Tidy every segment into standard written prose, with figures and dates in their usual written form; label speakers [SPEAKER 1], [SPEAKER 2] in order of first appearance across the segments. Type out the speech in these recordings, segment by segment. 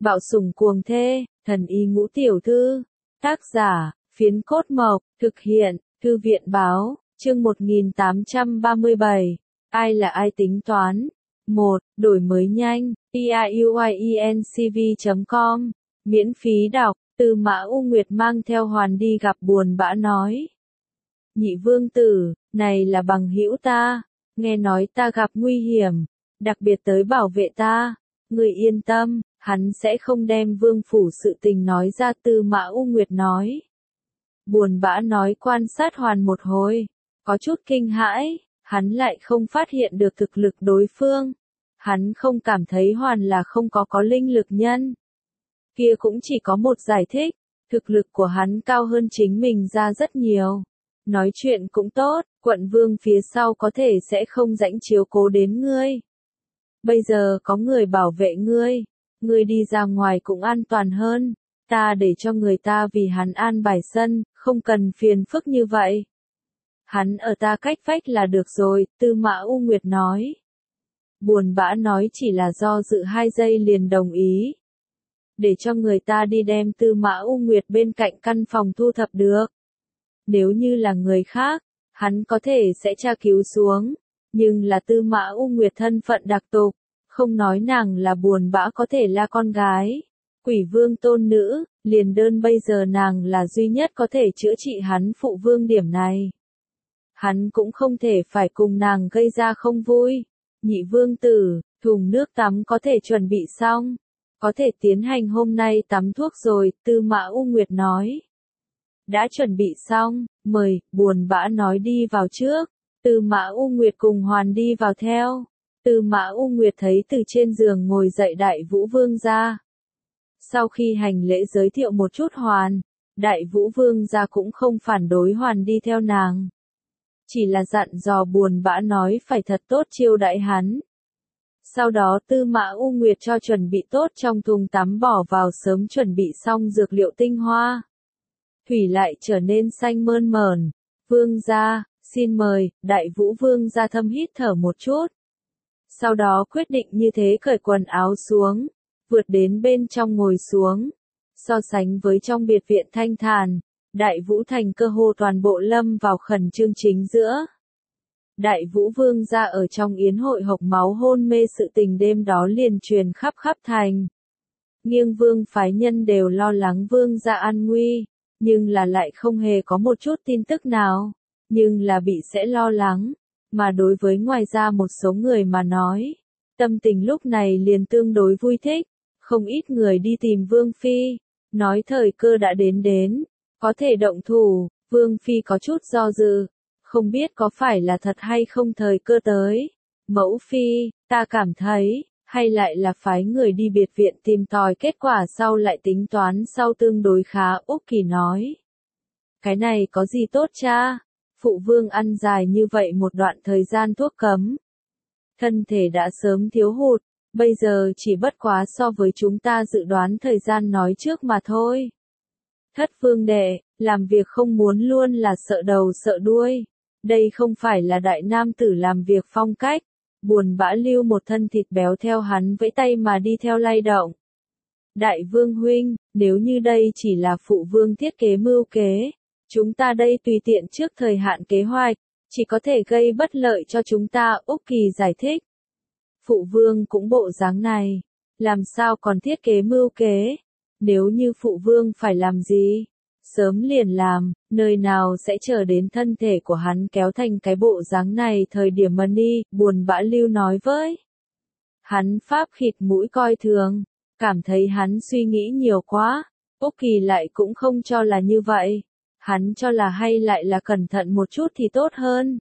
[SPEAKER 1] Bạo sủng cuồng thê, thần y ngũ tiểu thư. Tác giả, Phiến Cốt Mộc, thực hiện, Thư viện Báo, chương 1837. Ai là ai tính toán? 1. Đổi mới nhanh, piuiencv.com. Miễn phí đọc, Tư Mã U Nguyệt mang theo Hoàn đi gặp Buồn Bã nói. Nhị vương tử, này là bằng hữu ta, nghe nói ta gặp nguy hiểm, đặc biệt tới bảo vệ ta. Người yên tâm, hắn sẽ không đem vương phủ sự tình nói ra, Tư Mã U Nguyệt nói. Buồn Bã nói quan sát Hoàn một hồi, có chút kinh hãi, hắn lại không phát hiện được thực lực đối phương. Hắn không cảm thấy Hoàn là không có linh lực nhân. Kia cũng chỉ có một giải thích, thực lực của hắn cao hơn chính mình ra rất nhiều. Nói chuyện cũng tốt, quận vương phía sau có thể sẽ không rãnh chiếu cố đến ngươi. Bây giờ có người bảo vệ ngươi đi ra ngoài cũng an toàn hơn, ta để cho người ta vì hắn an bài sân, không cần phiền phức như vậy. Hắn ở ta cách vách là được rồi, Tư Mã U Nguyệt nói. Buồn Bã nói chỉ là do dự 2 giây liền đồng ý. Để cho người ta đi đem Tư Mã U Nguyệt bên cạnh căn phòng thu thập được. Nếu như là người khác, hắn có thể sẽ tra cứu xuống, nhưng là Tư Mã U Nguyệt thân phận đặc tục, không nói nàng là Buồn Bã có thể là con gái, Quỷ Vương tôn nữ, liền đơn bây giờ nàng là duy nhất có thể chữa trị hắn phụ vương điểm này. Hắn cũng không thể phải cùng nàng gây ra không vui. Nhị vương tử, thùng nước tắm có thể chuẩn bị xong, có thể tiến hành hôm nay tắm thuốc rồi, Tư Mã U Nguyệt nói. Đã chuẩn bị xong, mời, Buồn Bã nói đi vào trước. Tư Mã U Nguyệt cùng Hoàn đi vào theo. Tư Mã U Nguyệt thấy từ trên giường ngồi dậy Đại Vũ Vương gia. Sau khi hành lễ giới thiệu một chút Hoàn, Đại Vũ Vương gia cũng không phản đối Hoàn đi theo nàng. Chỉ là dặn dò Buồn Bã nói phải thật tốt chiêu đãi hắn. Sau đó Tư Mã U Nguyệt cho chuẩn bị tốt trong thùng tắm bỏ vào sớm chuẩn bị xong dược liệu tinh hoa. Thủy lại trở nên xanh mơn mởn. Vương gia, xin mời, Đại Vũ Vương gia thâm hít thở một chút. Sau đó quyết định như thế cởi quần áo xuống, vượt đến bên trong ngồi xuống. So sánh với trong biệt viện thanh thản, Đại Vũ thành cơ hồ toàn bộ lâm vào khẩn trương chính giữa. Đại Vũ Vương gia ở trong yến hội hộc máu hôn mê sự tình đêm đó liền truyền khắp thành. Nghiêng vương phái nhân đều lo lắng vương gia an nguy, nhưng là lại không hề có một chút tin tức nào, nhưng là bị sẽ lo lắng, mà đối với ngoài ra một số người mà nói, tâm tình lúc này liền tương đối vui thích, không ít người đi tìm Vương Phi, nói thời cơ đã đến, có thể động thủ, Vương Phi có chút do dự, không biết có phải là thật hay không thời cơ tới. Mẫu Phi, ta cảm thấy, hay lại là phái người đi biệt viện tìm tòi kết quả sau lại tính toán sau tương đối khá, Úc Kỳ nói. Cái này có gì tốt cha? Phụ vương ăn dài như vậy một đoạn thời gian thuốc cấm. Thân thể đã sớm thiếu hụt, bây giờ chỉ bất quá so với chúng ta dự đoán thời gian nói trước mà thôi. Thất vương đệ, làm việc không muốn luôn là sợ đầu sợ đuôi. Đây không phải là đại nam tử làm việc phong cách. Buồn Bã lưu một thân thịt béo theo hắn vẫy tay mà đi theo lay động. Đại vương huynh, nếu như đây chỉ là phụ vương thiết kế mưu kế, chúng ta đây tùy tiện trước thời hạn kế hoạch, chỉ có thể gây bất lợi cho chúng ta, Úc Kỳ giải thích. Phụ vương cũng bộ dáng này, làm sao còn thiết kế mưu kế, nếu như phụ vương phải làm gì, sớm liền làm, nơi nào sẽ chờ đến thân thể của hắn kéo thành cái bộ dáng này thời điểm mà đi, Buồn Bã lưu nói với. Hắn pháp khịt mũi coi thường, cảm thấy hắn suy nghĩ nhiều quá, Úc Kỳ lại cũng không cho là như vậy, hắn cho là hay lại là cẩn thận một chút thì tốt hơn.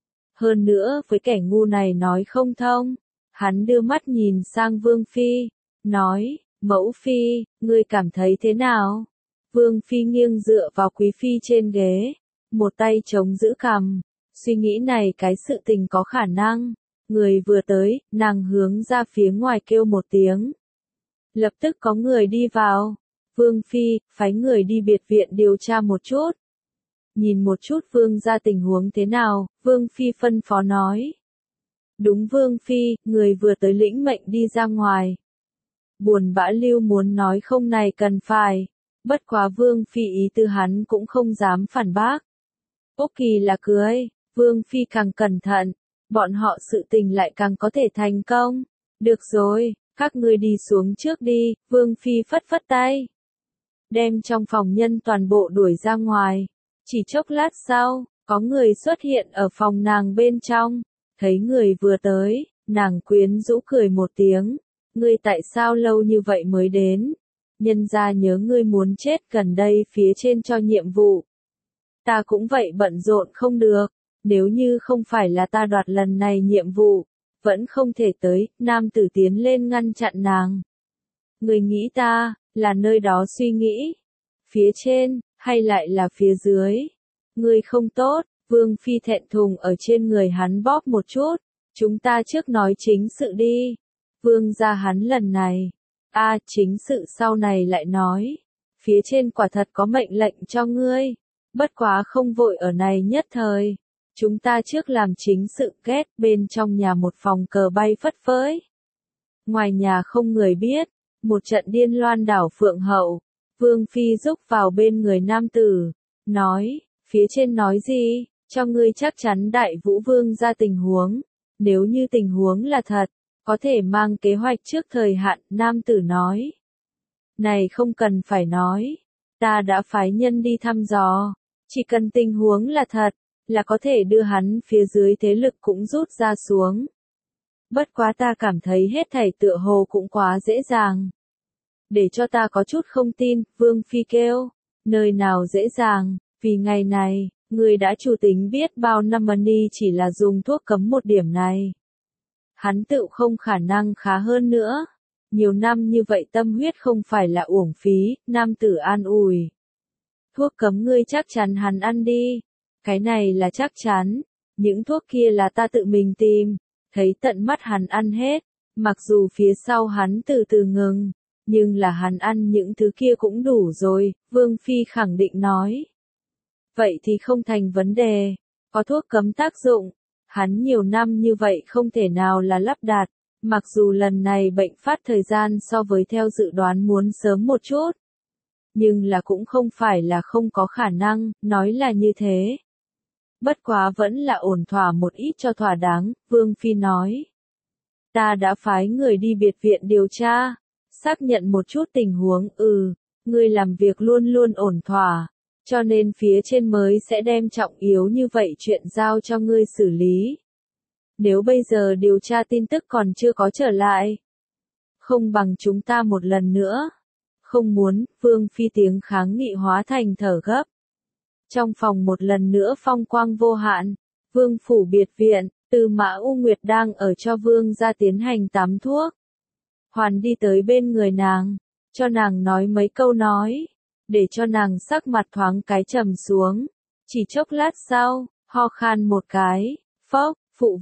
[SPEAKER 1] Hơn nữa với kẻ ngu này nói không thông, hắn đưa mắt nhìn sang Vương Phi, nói, Mẫu Phi, ngươi cảm thấy thế nào? Vương Phi nghiêng dựa vào Quý Phi trên ghế, một tay chống giữ cằm, suy nghĩ này cái sự tình có khả năng. Người vừa tới, nàng hướng ra phía ngoài kêu một tiếng. Lập tức có người đi vào. Vương Phi, phái người đi biệt viện điều tra một chút. Nhìn một chút Vương ra tình huống thế nào, Vương Phi phân phó nói. Đúng Vương Phi, người vừa tới lĩnh mệnh đi ra ngoài. Buồn bã lưu muốn nói không này cần phải. Bất quá Vương Phi ý tư hắn cũng không dám phản bác. Úc Kỳ là cưới, Vương Phi càng cẩn thận, bọn họ sự tình lại càng có thể thành công. Được rồi, các ngươi đi xuống trước đi, Vương Phi phất phất tay. Đem trong phòng nhân toàn bộ đuổi ra ngoài. Chỉ chốc lát sau, có người xuất hiện ở phòng nàng bên trong. Thấy người vừa tới, nàng quyến rũ cười một tiếng. Ngươi tại sao lâu như vậy mới đến? Nhân ra nhớ ngươi muốn chết gần đây phía trên cho nhiệm vụ. Ta cũng vậy bận rộn không được. Nếu như không phải là ta đoạt lần này nhiệm vụ, vẫn không thể tới, nam tử tiến lên ngăn chặn nàng. Ngươi nghĩ ta, là nơi đó suy nghĩ. Phía trên, hay lại là phía dưới? Ngươi không tốt, Vương Phi thẹn thùng ở trên người hắn bóp một chút. Chúng ta trước nói chính sự đi. Vương gia hắn lần này. Chính sự sau này lại nói. Phía trên quả thật có mệnh lệnh cho ngươi. Bất quá không vội ở này nhất thời. Chúng ta trước làm chính sự kết bên trong nhà một phòng cờ bay phất phới. Ngoài nhà không người biết. Một trận điên loan đảo phượng hậu. Vương Phi rúc vào bên người nam tử. Nói, phía trên nói gì, cho ngươi chắc chắn đại vũ vương ra tình huống. Nếu như tình huống là thật, có thể mang kế hoạch trước thời hạn, nam tử nói. Này không cần phải nói, ta đã phái nhân đi thăm dò, chỉ cần tình huống là thật, là có thể đưa hắn phía dưới thế lực cũng rút ra xuống. Bất quá ta cảm thấy hết thảy tựa hồ cũng quá dễ dàng. Để cho ta có chút không tin, Vương Phi kêu, nơi nào dễ dàng, vì ngày này, người đã chủ tính biết bao năm money chỉ là dùng thuốc cấm một điểm này. Hắn tự không khả năng khá hơn nữa. Nhiều năm như vậy tâm huyết không phải là uổng phí, nam tử an ủi. Thuốc cấm ngươi chắc chắn hắn ăn đi. Cái này là chắc chắn. Những thuốc kia là ta tự mình tìm. Thấy tận mắt hắn ăn hết. Mặc dù phía sau hắn từ từ ngừng. Nhưng là hắn ăn những thứ kia cũng đủ rồi, Vương Phi khẳng định nói. Vậy thì không thành vấn đề. Có thuốc cấm tác dụng. Hắn nhiều năm như vậy không thể nào là lắp đặt. Mặc dù lần này bệnh phát thời gian so với theo dự đoán muốn sớm một chút. Nhưng là cũng không phải là không có khả năng, nói là như thế. Bất quá vẫn là ổn thỏa một ít cho thỏa đáng, Vương Phi nói. Ta đã phái người đi biệt viện điều tra, xác nhận một chút tình huống, ngươi làm việc luôn luôn ổn thỏa, cho nên phía trên mới sẽ đem trọng yếu như vậy chuyện giao cho ngươi xử lý. Nếu bây giờ điều tra tin tức còn chưa có trở lại, không bằng chúng ta một lần nữa. Không muốn, Vương Phi tiếng kháng nghị hóa thành thở gấp. Trong phòng một lần nữa phong quang vô hạn, Vương phủ biệt viện, Tư Mã U Nguyệt đang ở cho Vương gia tiến hành tắm thuốc. Hoàn đi tới bên người nàng, cho nàng nói mấy câu nói, để cho nàng sắc mặt thoáng cái trầm xuống. Chỉ chốc lát sau, ho khan một cái, phốc,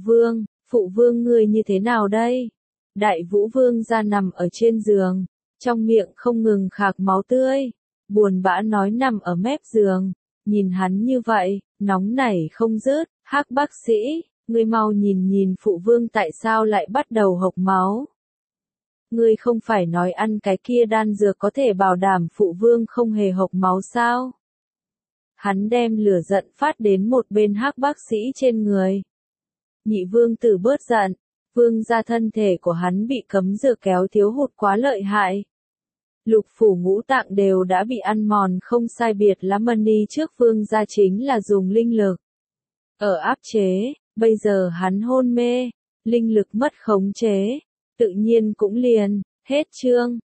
[SPEAKER 1] phụ vương ngươi như thế nào đây? Đại Vũ Vương gia nằm ở trên giường, trong miệng không ngừng khạc máu tươi, buồn bã nói nằm ở mép giường, nhìn hắn như vậy, nóng nảy không dứt, Hắc bác sĩ, ngươi mau nhìn phụ vương tại sao lại bắt đầu hộc máu. Ngươi không phải nói ăn cái kia đan dược có thể bảo đảm phụ vương không hề hộc máu sao? Hắn đem lửa giận phát đến một bên Hắc bác sĩ trên người. Nhị vương tử bớt giận, vương gia thân thể của hắn bị cấm dược kéo thiếu hụt quá lợi hại. Lục phủ ngũ tạng đều đã bị ăn mòn không sai biệt lắm money trước vương gia chính là dùng linh lực. Ở áp chế, bây giờ hắn hôn mê, linh lực mất khống chế, tự nhiên cũng liền, hết chương.